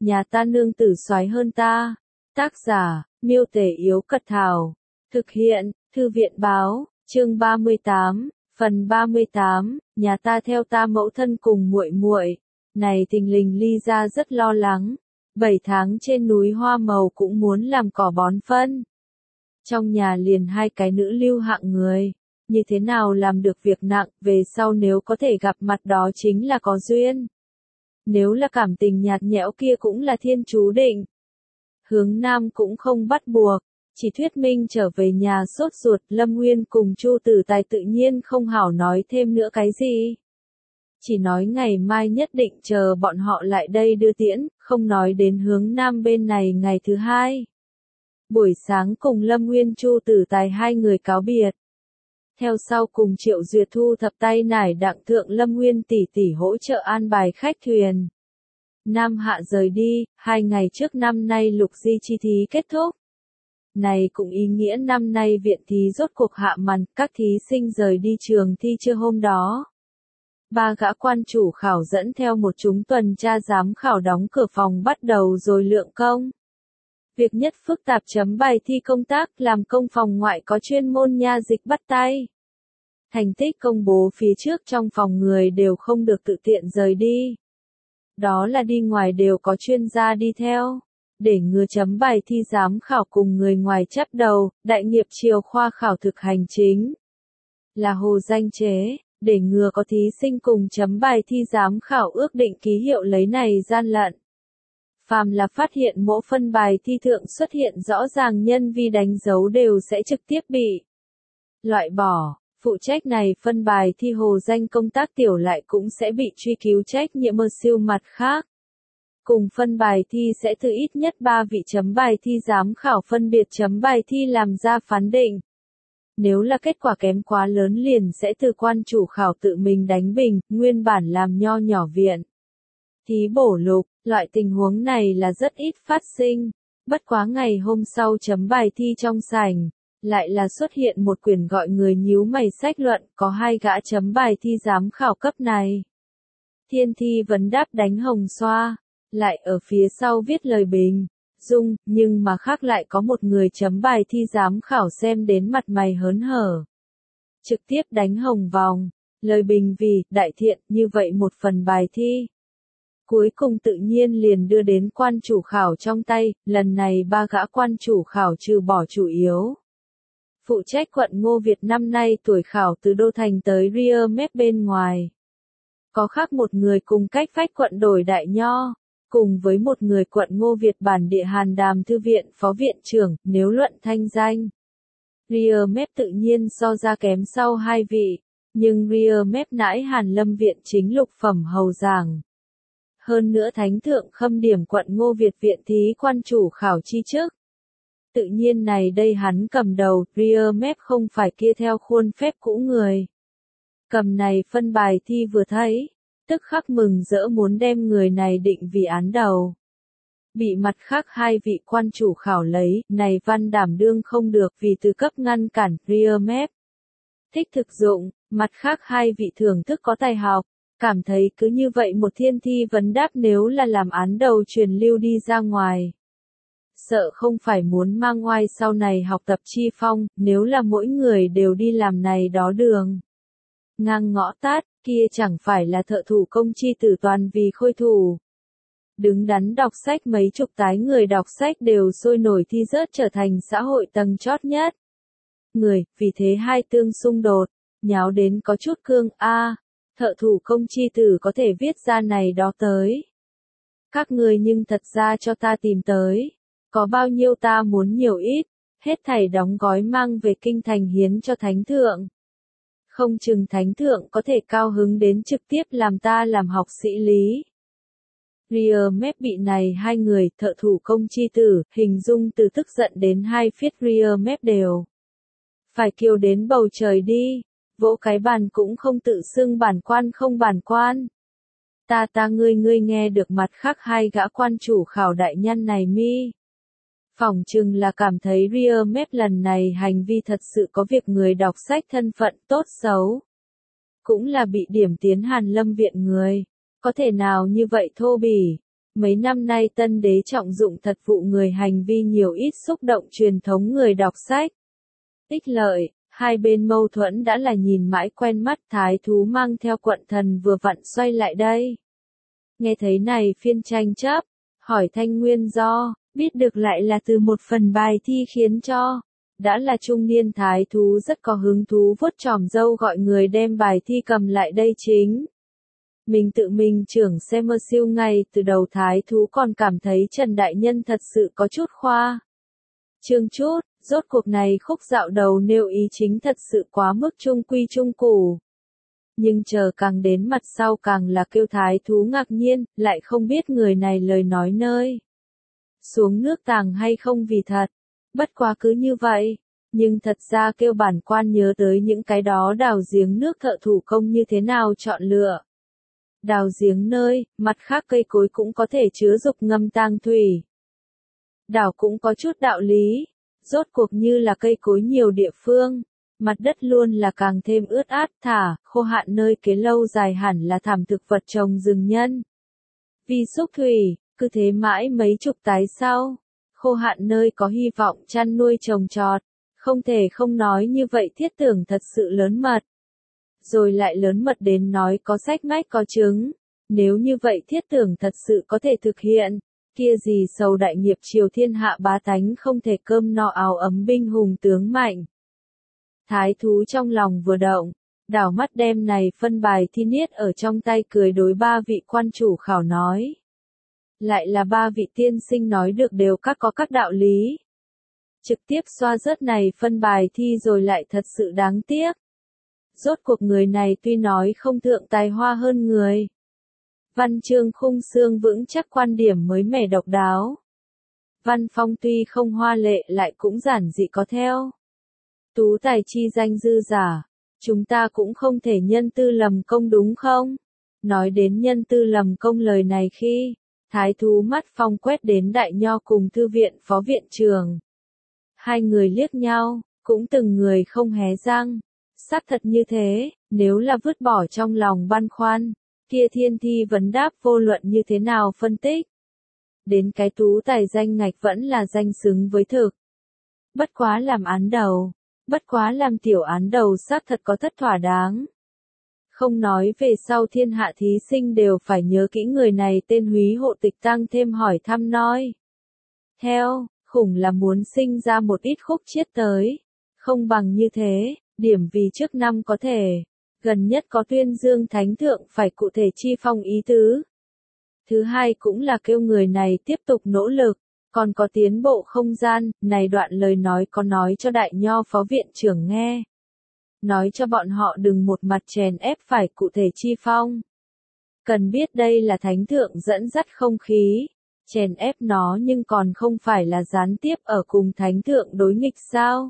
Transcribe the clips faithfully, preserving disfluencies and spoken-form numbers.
nhà ta nương tử soái hơn ta. Tác giả, Miêu Tể Yếu Cật Thảo. Thực hiện, Thư viện Báo, chương ba mươi tám, phần ba mươi tám, nhà ta theo ta mẫu thân cùng muội muội. Này tình lình Ly gia rất lo lắng. Bảy tháng trên núi hoa màu cũng muốn làm cỏ bón phân. Trong nhà liền hai cái nữ lưu hạng người. Như thế nào làm được việc nặng, về sau nếu có thể gặp mặt đó chính là có duyên. Nếu là cảm tình nhạt nhẽo kia cũng là thiên chú định. Hướng Nam cũng không bắt buộc, chỉ thuyết minh trở về nhà sốt ruột. Lâm Nguyên cùng Chu Tử Tài tự nhiên không hảo nói thêm nữa cái gì. Chỉ nói ngày mai nhất định chờ bọn họ lại đây đưa tiễn, không nói đến Hướng Nam bên này ngày thứ hai. Buổi sáng cùng Lâm Nguyên Chu Tử Tài hai người cáo biệt. Theo sau cùng Triệu Duyệt thu thập tay nải đặng thượng Lâm Nguyên tỷ tỷ hỗ trợ an bài khách thuyền. Nam Hạ rời đi, hai ngày trước năm nay lục di chi thí kết thúc. Này cũng ý nghĩa năm nay viện thí rốt cuộc hạ màn, các thí sinh rời đi trường thi trưa hôm đó. Ba gã quan chủ khảo dẫn theo một chúng tuần tra giám khảo đóng cửa phòng bắt đầu rồi lượng công. Việc nhất phức tạp chấm bài thi công tác làm công phòng ngoại có chuyên môn nha dịch bắt tay. Thành tích công bố phía trước trong phòng người đều không được tự tiện rời đi. Đó là đi ngoài đều có chuyên gia đi theo. Để ngừa chấm bài thi giám khảo cùng người ngoài chấp đầu, đại nghiệp chiều khoa khảo thực hành chính. Là hồ danh chế, để ngừa có thí sinh cùng chấm bài thi giám khảo ước định ký hiệu lấy này gian lận. Phàm là phát hiện mỗi phân bài thi thượng xuất hiện rõ ràng nhân vi đánh dấu đều sẽ trực tiếp bị loại bỏ. Phụ trách này phân bài thi hồ danh công tác tiểu lại cũng sẽ bị truy cứu trách nhiệm ở siêu mặt khác. Cùng phân bài thi sẽ từ ít nhất ba vị chấm bài thi giám khảo phân biệt chấm bài thi làm ra phán định. Nếu là kết quả kém quá lớn liền sẽ từ quan chủ khảo tự mình đánh bình, nguyên bản làm nho nhỏ viện. Thí bổ lục, loại tình huống này là rất ít phát sinh. Bất quá ngày hôm sau chấm bài thi trong sảnh, lại là xuất hiện một quyển gọi người nhíu mày sách luận, có hai gã chấm bài thi giám khảo cấp này. Thiên thi vấn đáp đánh hồng xoa, lại ở phía sau viết lời bình, dung, nhưng mà khác lại có một người chấm bài thi giám khảo xem đến mặt mày hớn hở. Trực tiếp đánh hồng vòng, lời bình vì, đại thiện, như vậy một phần bài thi. Cuối cùng tự nhiên liền đưa đến quan chủ khảo trong tay, lần này ba gã quan chủ khảo trừ bỏ chủ yếu. Phụ trách quận Ngô Việt năm nay tuổi khảo từ Đô Thành tới Ria Mép bên ngoài. Có khác một người cùng cách phách quận đổi đại nho, cùng với một người quận Ngô Việt bản địa Hàn Đàm Thư viện phó viện trưởng, nếu luận thanh danh. Ria Mép tự nhiên so ra kém sau hai vị, nhưng Ria Mép nãi Hàn Lâm viện chính lục phẩm hầu giảng. Hơn nữa thánh thượng khâm điểm quận Ngô Việt viện thí quan chủ khảo chi chức. Tự nhiên này đây hắn cầm đầu, Ria Mép không phải kia theo khuôn phép cũ người. Cầm này phân bài thi vừa thấy, tức khắc mừng rỡ muốn đem người này định vì án đầu. Bị mặt khác hai vị quan chủ khảo lấy, này văn đảm đương không được vì từ cấp ngăn cản, Ria Mép. Thích thực dụng, mặt khác hai vị thưởng thức có tài học, cảm thấy cứ như vậy một thiên thi vấn đáp nếu là làm án đầu truyền lưu đi ra ngoài. Sợ không phải muốn mang oai sau này học tập chi phong, nếu là mỗi người đều đi làm này đó đường. Ngang ngõ tát, kia chẳng phải là thợ thủ công chi tử toàn vì khôi thủ. Đứng đắn đọc sách mấy chục tái người đọc sách đều sôi nổi thi rớt trở thành xã hội tầng chót nhất. Người, vì thế hai tương xung đột, nháo đến có chút cương, a thợ thủ công chi tử có thể viết ra này đó tới. Các người nhưng thật ra cho ta tìm tới. Có bao nhiêu ta muốn nhiều ít, hết thảy đóng gói mang về kinh thành hiến cho thánh thượng. Không chừng thánh thượng có thể cao hứng đến trực tiếp làm ta làm học sĩ lý. Ria Mép bị này hai người thợ thủ công chi tử, hình dung từ tức giận đến hai phiết Ria Mép đều. Phải kêu đến bầu trời đi, vỗ cái bàn cũng không tự xưng bản quan không bản quan. Ta ta ngươi ngươi nghe được mặt khác hai gã quan chủ khảo đại nhân này mi. Phỏng chừng là cảm thấy Ria Mép lần này hành vi thật sự có việc người đọc sách thân phận tốt xấu. Cũng là bị điểm tiến Hàn Lâm viện người. Có thể nào như vậy thô bỉ. Mấy năm nay tân đế trọng dụng thật vụ người hành vi nhiều ít xúc động truyền thống người đọc sách. Ích lợi, hai bên mâu thuẫn đã là nhìn mãi quen mắt, thái thú mang theo quận thần vừa vặn xoay lại đây. Nghe thấy này phiên tranh chấp, hỏi thanh nguyên do, biết được lại là từ một phần bài thi khiến cho. Đã là trung niên thái thú rất có hứng thú vuốt tròm râu gọi người đem bài thi cầm lại đây chính. Mình tự mình trưởng xem mơ siêu ngay từ đầu thái thú còn cảm thấy Trần Đại Nhân thật sự có chút khoa. Trương chút, rốt cuộc này khúc dạo đầu nêu ý chính thật sự quá mức trung quy trung củ. Nhưng chờ càng đến mặt sau càng là kêu thái thú ngạc nhiên, lại không biết người này lời nói nơi. Xuống nước tàng hay không vì thật. Bất quá cứ như vậy, nhưng thật ra kêu bản quan nhớ tới những cái đó đào giếng nước thợ thủ công như thế nào chọn lựa. Đào giếng nơi, mặt khác cây cối cũng có thể chứa dục ngâm tang thủy. Đảo cũng có chút đạo lý, rốt cuộc như là cây cối nhiều địa phương, mặt đất luôn là càng thêm ướt át thả, khô hạn nơi kế lâu dài hẳn là thảm thực vật trồng rừng nhân. Vì xúc thủy, cứ thế mãi mấy chục tái sau. Khô hạn nơi có hy vọng chăn nuôi trồng trọt, không thể không nói như vậy thiết tưởng thật sự lớn mật. Rồi lại lớn mật đến nói có sách mách có chứng, nếu như vậy thiết tưởng thật sự có thể thực hiện, kia gì sầu đại nghiệp triều thiên hạ bá tánh không thể cơm no áo ấm binh hùng tướng mạnh. Thái thú trong lòng vừa động, đảo mắt đem này phân bài thi niết ở trong tay cười đối ba vị quan chủ khảo nói. Lại là ba vị tiên sinh nói được đều các có các đạo lý. Trực tiếp xoa rớt này phân bài thi rồi lại thật sự đáng tiếc. Rốt cuộc người này tuy nói không thượng tài hoa hơn người. Văn chương khung xương vững chắc quan điểm mới mẻ độc đáo. Văn phong tuy không hoa lệ lại cũng giản dị có theo. Tú tài chi danh dư giả, chúng ta cũng không thể nhân tư lầm công đúng không? Nói đến nhân tư lầm công lời này khi, thái thú mắt phong quét đến đại nho cùng thư viện phó viện trưởng. Hai người liếc nhau, cũng từng người không hé răng. Xác thật như thế, nếu là vứt bỏ trong lòng băn khoăn, kia thiên thi vấn đáp vô luận như thế nào phân tích. Đến cái tú tài danh ngạch vẫn là danh xứng với thực. Bất quá làm án đầu, bất quá làm tiểu án đầu xác thật có thất thỏa đáng. Không nói về sau thiên hạ thí sinh đều phải nhớ kỹ người này tên húy hộ tịch tăng thêm hỏi thăm nói. Theo, khủng là muốn sinh ra một ít khúc chiết tới. Không bằng như thế, điểm vì trước năm có thể. Gần nhất có tuyên dương thánh thượng phải cụ thể chi phong ý tứ. Thứ hai cũng là kêu người này tiếp tục nỗ lực, còn có tiến bộ không gian, này đoạn lời nói có nói cho đại nho phó viện trưởng nghe. Nói cho bọn họ đừng một mặt chèn ép phải cụ thể chi phong. Cần biết đây là thánh thượng dẫn dắt không khí, chèn ép nó nhưng còn không phải là gián tiếp ở cùng thánh thượng đối nghịch sao.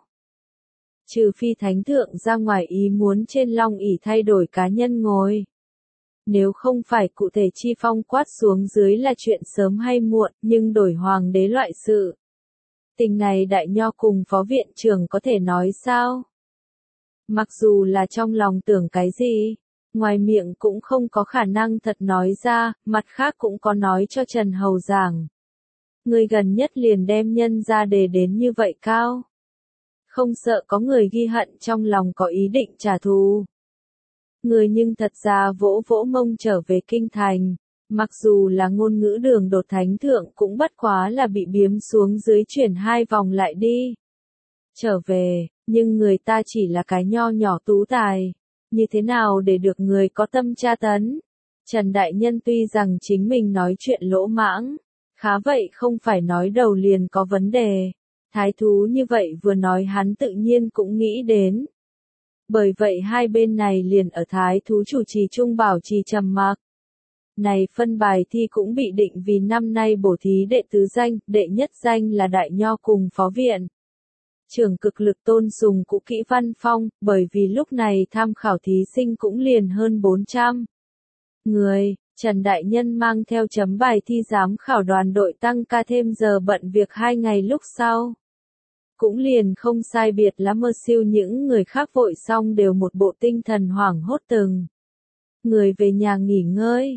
Trừ phi thánh thượng ra ngoài ý muốn trên long ỷ thay đổi cá nhân ngồi. Nếu không phải cụ thể chi phong quát xuống dưới là chuyện sớm hay muộn, nhưng đổi hoàng đế loại sự. Tình này đại nho cùng phó viện trưởng có thể nói sao? Mặc dù là trong lòng tưởng cái gì, ngoài miệng cũng không có khả năng thật nói ra, mặt khác cũng có nói cho Trần Hầu giảng. Người gần nhất liền đem nhân ra đề đến như vậy cao. Không sợ có người ghi hận trong lòng có ý định trả thù. Người nhưng thật ra vỗ vỗ mông trở về kinh thành, mặc dù là ngôn ngữ đường đột thánh thượng cũng bất quá là bị biếm xuống dưới chuyển hai vòng lại đi. Trở về, nhưng người ta chỉ là cái nho nhỏ tú tài, như thế nào để được người có tâm tra tấn. Trần Đại Nhân tuy rằng chính mình nói chuyện lỗ mãng, khá vậy không phải nói đầu liền có vấn đề. Thái thú như vậy vừa nói hắn tự nhiên cũng nghĩ đến. Bởi vậy hai bên này liền ở thái thú chủ trì trung bảo trì trầm mặc. Này phân bài thi cũng bị định vì năm nay bổ thí đệ tứ danh, đệ nhất danh là đại nho cùng phó viện. Trưởng cực lực tôn sùng cũ kỹ văn phong, bởi vì lúc này tham khảo thí sinh cũng liền hơn bốn trăm người. Trần Đại Nhân mang theo chấm bài thi giám khảo đoàn đội tăng ca thêm giờ bận việc hai ngày lúc sau. Cũng liền không sai biệt lắm mơ siêu những người khác vội xong đều một bộ tinh thần hoảng hốt từng. Người về nhà nghỉ ngơi.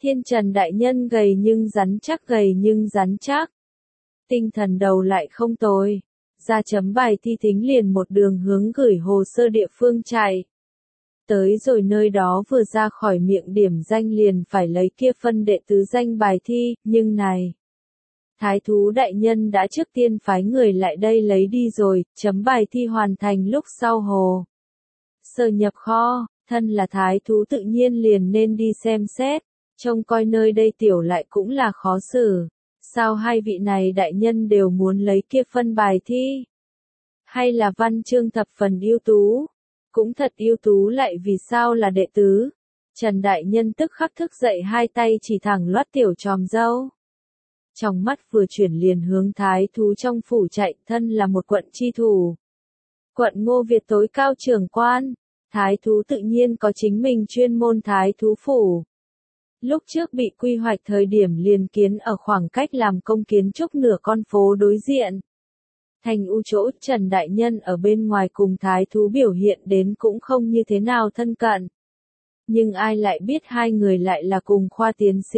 Thiên Trần đại nhân gầy nhưng rắn chắc, gầy nhưng rắn chắc. Tinh thần đầu lại không tồi. Ra chấm bài thi thính liền một đường hướng gửi hồ sơ địa phương chạy. Tới rồi nơi đó vừa ra khỏi miệng điểm danh liền phải lấy kia phân đệ tứ danh bài thi, nhưng này. Thái thú đại nhân đã trước tiên phái người lại đây lấy đi rồi, chấm bài thi hoàn thành lúc sau hồ. Sơ nhập kho, thân là thái thú tự nhiên liền nên đi xem xét, trông coi nơi đây tiểu lại cũng là khó xử. Sao hai vị này đại nhân đều muốn lấy kia phân bài thi? Hay là văn chương thập phần ưu tú? Cũng thật ưu tú lại vì sao là đệ tứ? Trần đại nhân tức khắc thức dậy hai tay chỉ thẳng loát tiểu tròm dâu. Trong mắt vừa chuyển liền hướng thái thú trong phủ chạy, thân là một quận chi thủ. Quận Ngô Việt tối cao trưởng quan, thái thú tự nhiên có chính mình chuyên môn thái thú phủ. Lúc trước bị quy hoạch thời điểm liền kiến ở khoảng cách làm công kiến trúc nửa con phố đối diện. Thành u chỗ Trần đại nhân ở bên ngoài cùng thái thú biểu hiện đến cũng không như thế nào thân cận. Nhưng ai lại biết hai người lại là cùng khoa tiến sĩ.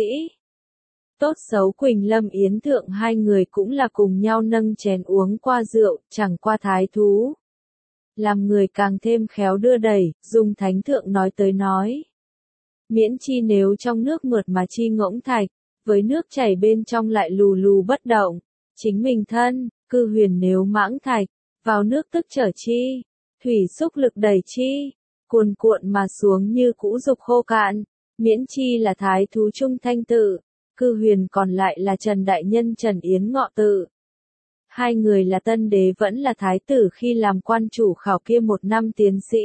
Tốt xấu Quỳnh Lâm Yến Thượng hai người cũng là cùng nhau nâng chén uống qua rượu, chẳng qua thái thú. Làm người càng thêm khéo đưa đẩy, dùng thánh thượng nói tới nói. Miễn chi nếu trong nước mượt mà chi ngỗng thạch, với nước chảy bên trong lại lù lù bất động. Chính mình thân, cư huyền nếu mãng thạch, vào nước tức trở chi, thủy xúc lực đẩy chi, cuồn cuộn mà xuống như cũ dục khô cạn, miễn chi là thái thú trung thanh tự, cư huyền còn lại là Trần Đại Nhân Trần Yến Ngọ tự. Hai người là tân đế vẫn là thái tử khi làm quan chủ khảo kia một năm tiến sĩ.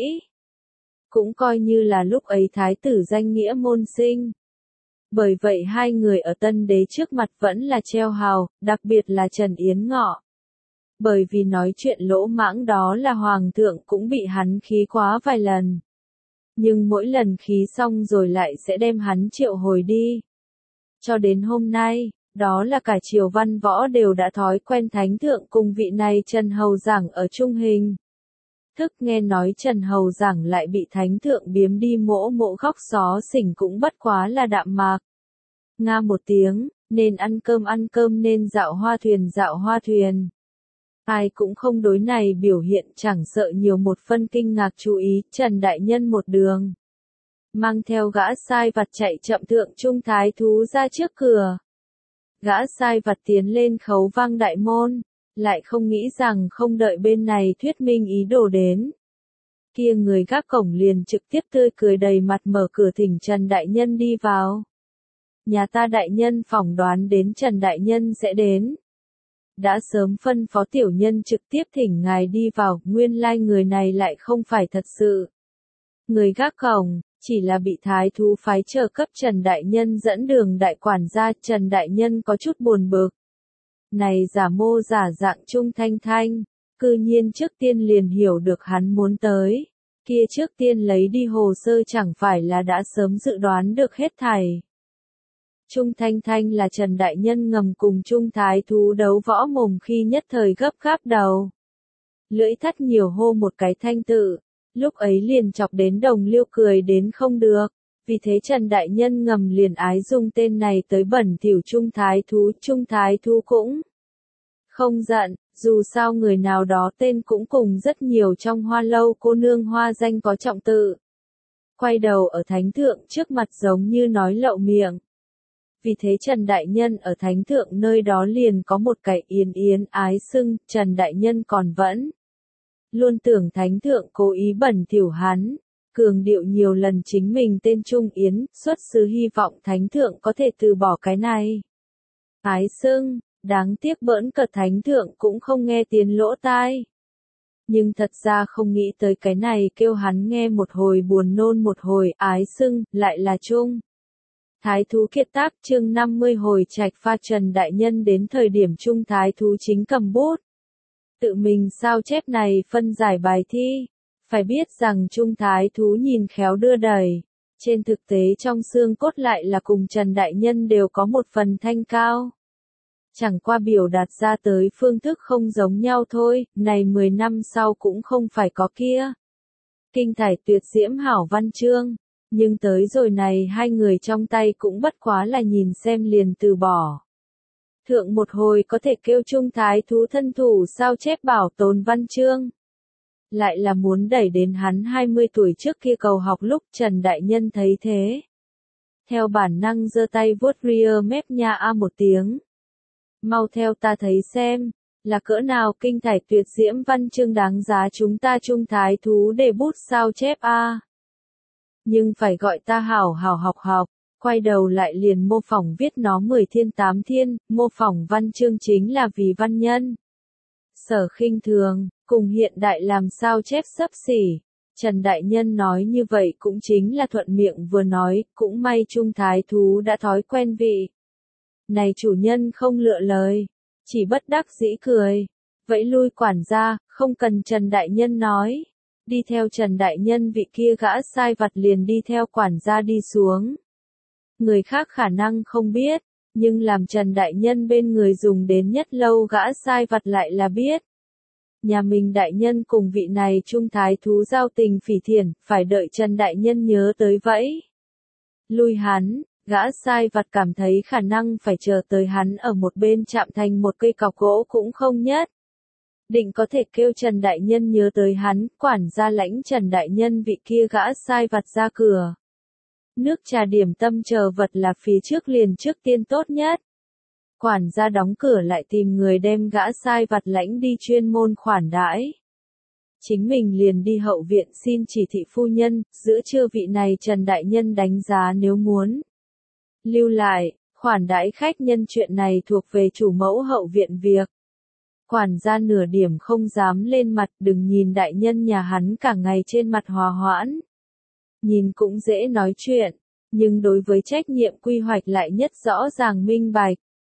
Cũng coi như là lúc ấy thái tử danh nghĩa môn sinh. Bởi vậy hai người ở tân đế trước mặt vẫn là treo hào, đặc biệt là Trần Yến Ngọ. Bởi vì nói chuyện lỗ mãng đó là hoàng thượng cũng bị hắn khí quá vài lần. Nhưng mỗi lần khí xong rồi lại sẽ đem hắn triệu hồi đi. Cho đến hôm nay, đó là cả triều văn võ đều đã thói quen thánh thượng cùng vị này Trần Hầu Giảng ở trung hình. Thức nghe nói Trần Hầu Giảng lại bị thánh thượng biếm đi mỗ mỗ khóc xó xỉnh cũng bất quá là đạm mạc. Nga một tiếng, nên ăn cơm ăn cơm nên dạo hoa thuyền dạo hoa thuyền. Ai cũng không đối này biểu hiện chẳng sợ nhiều một phân kinh ngạc chú ý, Trần Đại Nhân một đường. Mang theo gã sai vặt chạy chậm thượng trung thái thú ra trước cửa. Gã sai vặt tiến lên khấu vang đại môn, lại không nghĩ rằng không đợi bên này thuyết minh ý đồ đến. Kia người gác cổng liền trực tiếp tươi cười đầy mặt mở cửa thỉnh Trần Đại Nhân đi vào. Nhà ta đại nhân phỏng đoán đến Trần Đại Nhân sẽ đến. Đã sớm phân phó tiểu nhân trực tiếp thỉnh ngài đi vào, nguyên lai người này lại không phải thật sự. Người gác cổng, chỉ là bị thái thú phái trợ cấp Trần Đại Nhân dẫn đường đại quản gia, Trần Đại Nhân có chút buồn bực. Này giả mô giả dạng Trung Thanh Thanh, cư nhiên trước tiên liền hiểu được hắn muốn tới. Kia trước tiên lấy đi hồ sơ chẳng phải là đã sớm dự đoán được hết thảy. Trung Thanh Thanh là Trần Đại Nhân ngầm cùng Trung Thái thú đấu võ mồm khi nhất thời gấp gáp đầu. Lưỡi thắt nhiều hô một cái thanh tự, lúc ấy liền chọc đến đồng liêu cười đến không được, vì thế Trần Đại Nhân ngầm liền ái dùng tên này tới bẩn thỉu Trung Thái thú, Trung Thái thú cũng không giận, dù sao người nào đó tên cũng cùng rất nhiều trong hoa lâu cô nương hoa danh có trọng tự. Quay đầu ở thánh thượng trước mặt giống như nói lậu miệng. Vì thế Trần Đại Nhân ở thánh thượng nơi đó liền có một cái yến yến ái xưng, Trần Đại Nhân còn vẫn luôn tưởng thánh thượng cố ý bẩn thỉu hắn, cường điệu nhiều lần chính mình tên Trung Yến, xuất xứ hy vọng thánh thượng có thể từ bỏ cái này. Ái xưng, đáng tiếc bỡn cợt thánh thượng cũng không nghe tiếng lỗ tai. Nhưng thật ra không nghĩ tới cái này kêu hắn nghe một hồi buồn nôn một hồi ái xưng, lại là Trung. Thái thú kiệt tác chương năm mươi hồi trạch pha Trần Đại Nhân đến thời điểm Trung Thái thú chính cầm bút. Tự mình sao chép này phân giải bài thi. Phải biết rằng Trung Thái thú nhìn khéo đưa đẩy. Trên thực tế trong xương cốt lại là cùng Trần Đại Nhân đều có một phần thanh cao. Chẳng qua biểu đạt ra tới phương thức không giống nhau thôi, này mười năm sau cũng không phải có kia. Kinh thải tuyệt diễm hảo văn chương. Nhưng tới rồi này hai người trong tay cũng bất quá là nhìn xem liền từ bỏ. Thượng một hồi có thể kêu Trung Thái Thú thân thủ sao chép bảo tồn văn chương. Lại là muốn đẩy đến hắn hai mươi tuổi trước kia cầu học lúc Trần Đại Nhân thấy thế. Theo bản năng giơ tay vuốt ria mép nha a một tiếng. Mau theo ta thấy xem, là cỡ nào kinh thải tuyệt diễm văn chương đáng giá chúng ta Trung Thái Thú để bút sao chép a. Nhưng phải gọi ta hảo hảo học học, quay đầu lại liền mô phỏng viết nó mười thiên tám thiên, mô phỏng văn chương chính là vì văn nhân. Sở khinh thường, cùng hiện đại làm sao chép xấp xỉ. Trần Đại Nhân nói như vậy cũng chính là thuận miệng vừa nói, cũng may Trung Thái Thú đã thói quen vị. Này chủ nhân không lựa lời, chỉ bất đắc dĩ cười. Vẫy lui quản gia, không cần Trần Đại Nhân nói. Đi theo Trần Đại Nhân vị kia gã sai vặt liền đi theo quản gia đi xuống. Người khác khả năng không biết, nhưng làm Trần Đại Nhân bên người dùng đến nhất lâu gã sai vặt lại là biết. Nhà mình Đại Nhân cùng vị này Trung Thái Thú giao tình phỉ thiện, phải đợi Trần Đại Nhân nhớ tới vẫy. Lui hắn, gã sai vặt cảm thấy khả năng phải chờ tới hắn ở một bên chạm thành một cây cọc gỗ cũng không nhất. Định có thể kêu Trần Đại Nhân nhớ tới hắn, quản gia lãnh Trần Đại Nhân vị kia gã sai vặt ra cửa. Nước trà điểm tâm chờ vật là phía trước liền trước tiên tốt nhất. Quản gia đóng cửa lại tìm người đem gã sai vặt lãnh đi chuyên môn khoản đãi. Chính mình liền đi hậu viện xin chỉ thị phu nhân, giữa trưa vị này Trần Đại Nhân đánh giá nếu muốn. Lưu lại, khoản đãi khách nhân chuyện này thuộc về chủ mẫu hậu viện việc. Quản gia nửa điểm không dám lên mặt, đừng nhìn Đại Nhân nhà hắn cả ngày trên mặt hòa hoãn. Nhìn cũng dễ nói chuyện, nhưng đối với trách nhiệm quy hoạch lại nhất rõ ràng minh bạch.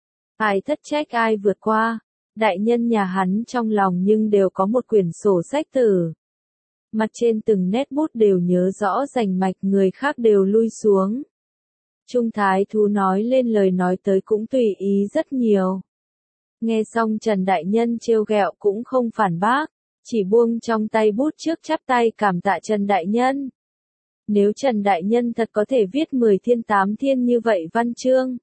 Ai thất trách ai vượt qua, Đại Nhân nhà hắn trong lòng nhưng đều có một quyển sổ sách tử. Mặt trên từng nét bút đều nhớ rõ rành mạch, người khác đều lui xuống. Trung Thái Thú nói lên lời nói tới cũng tùy ý rất nhiều. Nghe xong Trần Đại Nhân trêu ghẹo cũng không phản bác, chỉ buông trong tay bút trước chắp tay cảm tạ Trần Đại Nhân. Nếu Trần Đại Nhân thật có thể viết mười thiên tám thiên như vậy văn chương,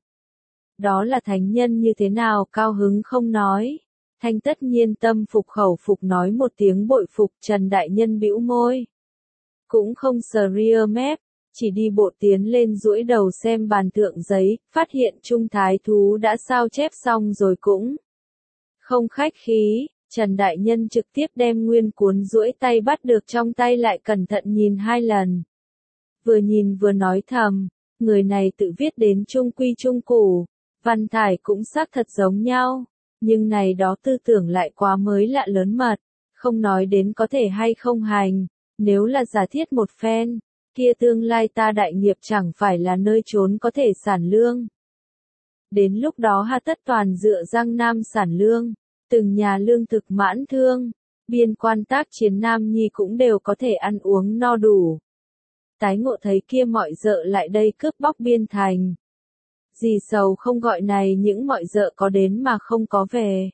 đó là thánh nhân như thế nào cao hứng không nói. Thanh tất nhiên tâm phục khẩu phục nói một tiếng bội phục. Trần Đại Nhân bĩu môi. Cũng không sờ ria mép, chỉ đi bộ tiến lên duỗi đầu xem bàn thượng giấy, phát hiện Trung Thái Thú đã sao chép xong rồi cũng không khách khí. Trần Đại Nhân trực tiếp đem nguyên cuốn duỗi tay bắt được trong tay lại cẩn thận nhìn hai lần. Vừa nhìn vừa nói thầm, người này tự viết đến trung quy trung củ, văn thải cũng xác thật giống nhau, nhưng này đó tư tưởng lại quá mới lạ lớn mật, không nói đến có thể hay không hành, nếu là giả thiết một phen, kia tương lai ta đại nghiệp chẳng phải là nơi trốn có thể sản lương. Đến lúc đó hà tất toàn dựa Giang Nam sản lương, từng nhà lương thực mãn thương, biên quan tác chiến Nam Nhi cũng đều có thể ăn uống no đủ. Tái ngộ thấy kia mọi dợ lại đây cướp bóc biên thành. Gì sầu không gọi này những mọi dợ có đến mà không có về.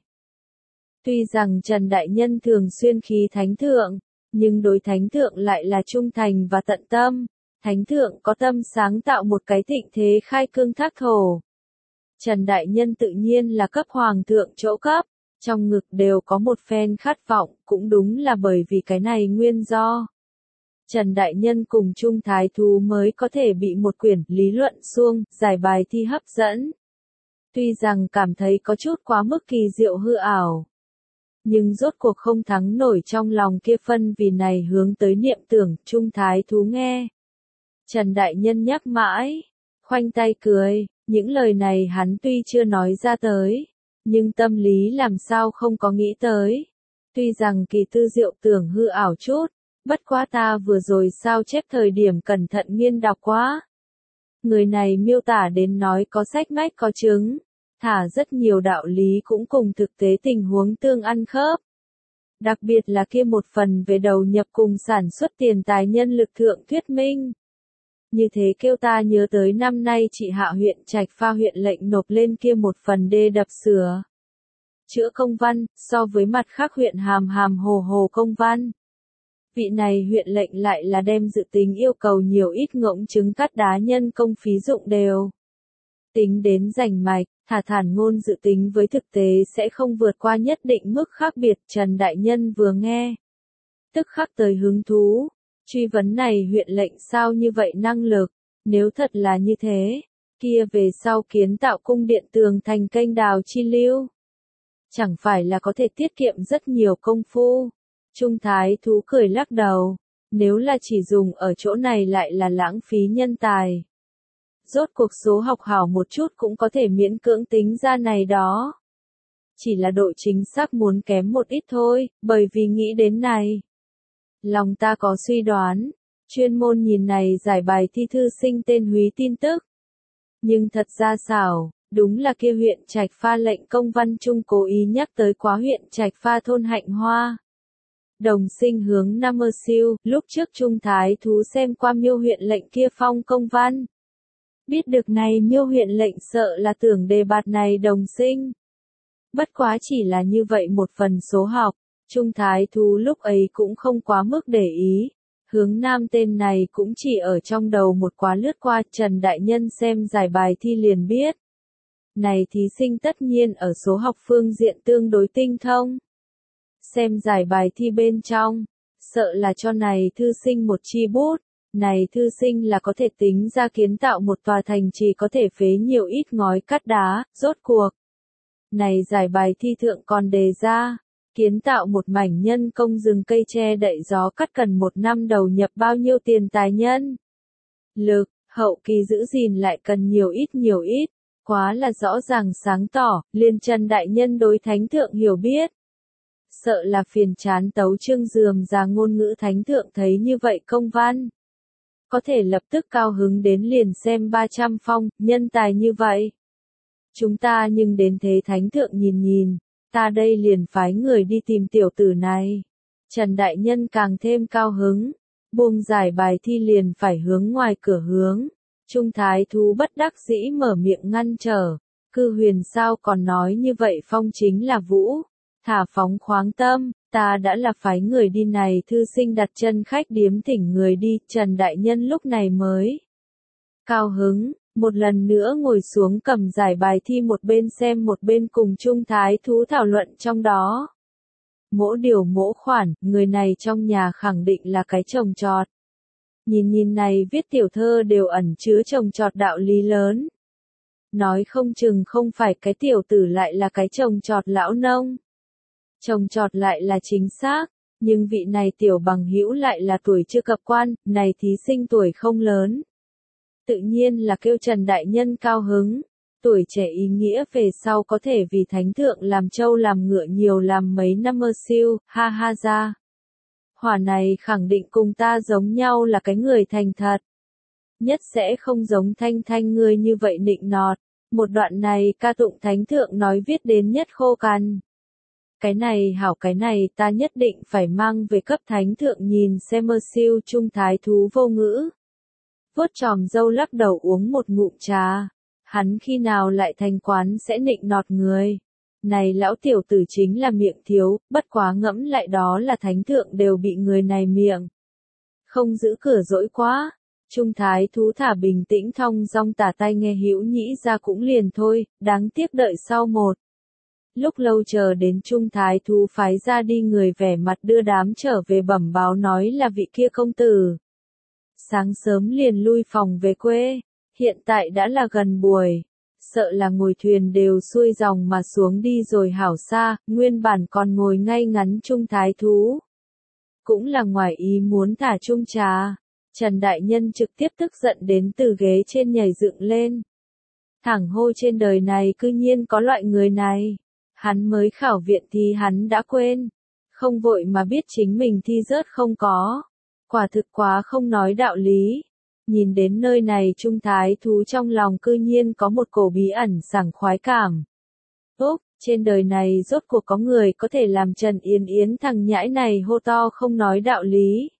Tuy rằng Trần Đại Nhân thường xuyên khí thánh thượng, nhưng đối thánh thượng lại là trung thành và tận tâm. Thánh thượng có tâm sáng tạo một cái thịnh thế khai cương thác thổ. Trần Đại Nhân tự nhiên là cấp hoàng thượng chỗ cấp, trong ngực đều có một phen khát vọng, cũng đúng là bởi vì cái này nguyên do. Trần Đại Nhân cùng Trung Thái Thú mới có thể bị một quyển lý luận suông, giải bài thi hấp dẫn. Tuy rằng cảm thấy có chút quá mức kỳ diệu hư ảo, nhưng rốt cuộc không thắng nổi trong lòng kia phân vì này hướng tới niệm tưởng. Trung Thái Thú nghe Trần Đại Nhân nhắc mãi, khoanh tay cười, những lời này hắn tuy chưa nói ra tới, nhưng tâm lý làm sao không có nghĩ tới. Tuy rằng kỳ tư diệu tưởng hư ảo chút, bất quá ta vừa rồi sao chép thời điểm cẩn thận nghiên đọc quá. Người này miêu tả đến nói có sách mách có chứng, thả rất nhiều đạo lý cũng cùng thực tế tình huống tương ăn khớp. Đặc biệt là kia một phần về đầu nhập cùng sản xuất tiền tài nhân lực thượng thuyết minh. Như thế kêu ta nhớ tới năm nay chị Hạ huyện Trạch Pha huyện lệnh nộp lên kia một phần đê đập sửa chữa công văn, so với mặt khác huyện hàm hàm hồ hồ công văn. Vị này huyện lệnh lại là đem dự tính yêu cầu nhiều ít ngỗng trứng cắt đá nhân công phí dụng đều. Tính đến rành mạch, thả thản ngôn dự tính với thực tế sẽ không vượt qua nhất định mức khác biệt. Trần Đại Nhân vừa nghe, tức khắc tới hứng thú, truy vấn này huyện lệnh sao như vậy năng lực, nếu thật là như thế, kia về sau kiến tạo cung điện tường thành kênh đào chi lưu. Chẳng phải là có thể tiết kiệm rất nhiều công phu. Trung Thái Thú cười lắc đầu, nếu là chỉ dùng ở chỗ này lại là lãng phí nhân tài. Rốt cuộc số học hảo một chút cũng có thể miễn cưỡng tính ra này đó. Chỉ là độ chính xác muốn kém một ít thôi, bởi vì nghĩ đến này. Lòng ta có suy đoán, chuyên môn nhìn này giải bài thi thư sinh tên Húy tin tức. Nhưng thật ra xảo, đúng là kia huyện Trạch Pha lệnh công văn chung cố ý nhắc tới quá huyện Trạch Pha thôn Hạnh Hoa. Đồng sinh hướng Nam Mơ Siêu, lúc trước Trung Thái Thú xem qua Miêu huyện lệnh kia phong công văn. Biết được này Miêu huyện lệnh sợ là tưởng đề bạt này đồng sinh. Bất quá chỉ là như vậy một phần số học, Trung Thái Thú lúc ấy cũng không quá mức để ý. Hướng Nam tên này cũng chỉ ở trong đầu một quá lướt qua. Trần Đại Nhân xem giải bài thi liền biết. Này thí sinh tất nhiên ở số học phương diện tương đối tinh thông. Xem giải bài thi bên trong, sợ là cho này thư sinh một chi bút, này thư sinh là có thể tính ra kiến tạo một tòa thành trì có thể phế nhiều ít ngói cắt đá. Rốt cuộc, này giải bài thi thượng còn đề ra, kiến tạo một mảnh nhân công rừng cây che đậy gió cắt cần một năm đầu nhập bao nhiêu tiền tài nhân lực, hậu kỳ giữ gìn lại cần nhiều ít nhiều ít, quá là rõ ràng sáng tỏ. Liên Trần Đại Nhân đối thánh thượng hiểu biết, sợ là phiền chán tấu chương dườm ra ngôn ngữ thánh thượng thấy như vậy công văn, có thể lập tức cao hứng đến liền xem ba trăm phong. Nhân tài như vậy, chúng ta nhưng đến thế thánh thượng nhìn nhìn, ta đây liền phái người đi tìm tiểu tử này. Trần Đại Nhân càng thêm cao hứng, buông giải bài thi liền phải hướng ngoài cửa hướng. Trung Thái Thú bất đắc dĩ mở miệng ngăn trở, Cư Huyền sao còn nói như vậy phong chính là vũ, thả phóng khoáng tâm, ta đã là phái người đi này thư sinh đặt chân khách điếm thỉnh người đi. Trần Đại Nhân lúc này mới cao hứng, một lần nữa ngồi xuống cầm giải bài thi một bên xem một bên cùng Trung Thái Thú thảo luận trong đó. Mỗ điều mỗ khoản, người này trong nhà khẳng định là cái trồng trọt. Nhìn nhìn này viết tiểu thơ đều ẩn chứa trồng trọt đạo lý lớn. Nói không chừng không phải cái tiểu tử lại là cái trồng trọt lão nông. Trồng trọt lại là chính xác, nhưng vị này tiểu bằng hữu lại là tuổi chưa cập quan, này thí sinh tuổi không lớn. Tự nhiên là kêu Trần Đại Nhân cao hứng, tuổi trẻ ý nghĩa về sau có thể vì thánh thượng làm trâu làm ngựa nhiều làm mấy năm mơ siêu, ha ha ra. Hỏa này khẳng định cùng ta giống nhau là cái người thành thật. Nhất sẽ không giống Thanh Thanh người như vậy nịnh nọt. Một đoạn này ca tụng thánh thượng nói viết đến nhất khô cằn. Cái này hảo, cái này ta nhất định phải mang về cấp thánh thượng nhìn xem. Mơ siêu Trung Thái Thú vô ngữ. Vuốt tròm râu lắc đầu uống một ngụm trà. Hắn khi nào lại thành quán sẽ nịnh nọt người. Này lão tiểu tử chính là miệng thiếu, bất quá ngẫm lại đó là thánh thượng đều bị người này miệng không giữ cửa dỗi quá. Trung Thái Thú thả bình tĩnh thong dong tả tay nghe hữu nhĩ ra cũng liền thôi, đáng tiếc đợi sau một lúc lâu chờ đến Trung Thái Thú phái ra đi người vẻ mặt đưa đám trở về bẩm báo nói là vị kia công tử. Sáng sớm liền lui phòng về quê, hiện tại đã là gần buổi, sợ là ngồi thuyền đều xuôi dòng mà xuống đi rồi hảo xa. Nguyên bản còn ngồi ngay ngắn Trung Thái Thú, cũng là ngoài ý muốn thả chung trà. Trần Đại Nhân trực tiếp tức giận đến từ ghế trên nhảy dựng lên. Thẳng hô trên đời này cư nhiên có loại người này. Hắn mới khảo viện thì hắn đã quên. Không vội mà biết chính mình thi rớt không có. Quả thực quá không nói đạo lý. Nhìn đến nơi này Trung Thái Thú trong lòng cư nhiên có một cổ bí ẩn sảng khoái cảm. Úp, trên đời này rốt cuộc có người có thể làm Trần Yến Yến thằng nhãi này hô to không nói đạo lý.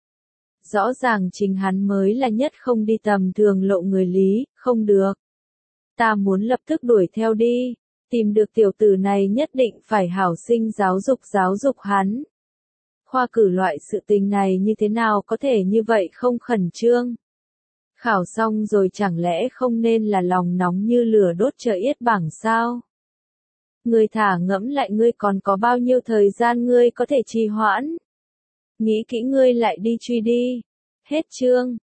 Rõ ràng chính hắn mới là nhất không đi tầm thường lộ người lý, không được. Ta muốn lập tức đuổi theo đi, tìm được tiểu tử này nhất định phải hảo sinh giáo dục giáo dục hắn. khoa cử loại sự tình này như thế nào có thể như vậy không khẩn trương. Khảo xong rồi chẳng lẽ không nên là lòng nóng như lửa đốt chờ yết bảng sao? Ngươi thả ngẫm lại ngươi còn có bao nhiêu thời gian ngươi có thể trì hoãn. Nghĩ kỹ ngươi lại đi truy đi. Hết chương.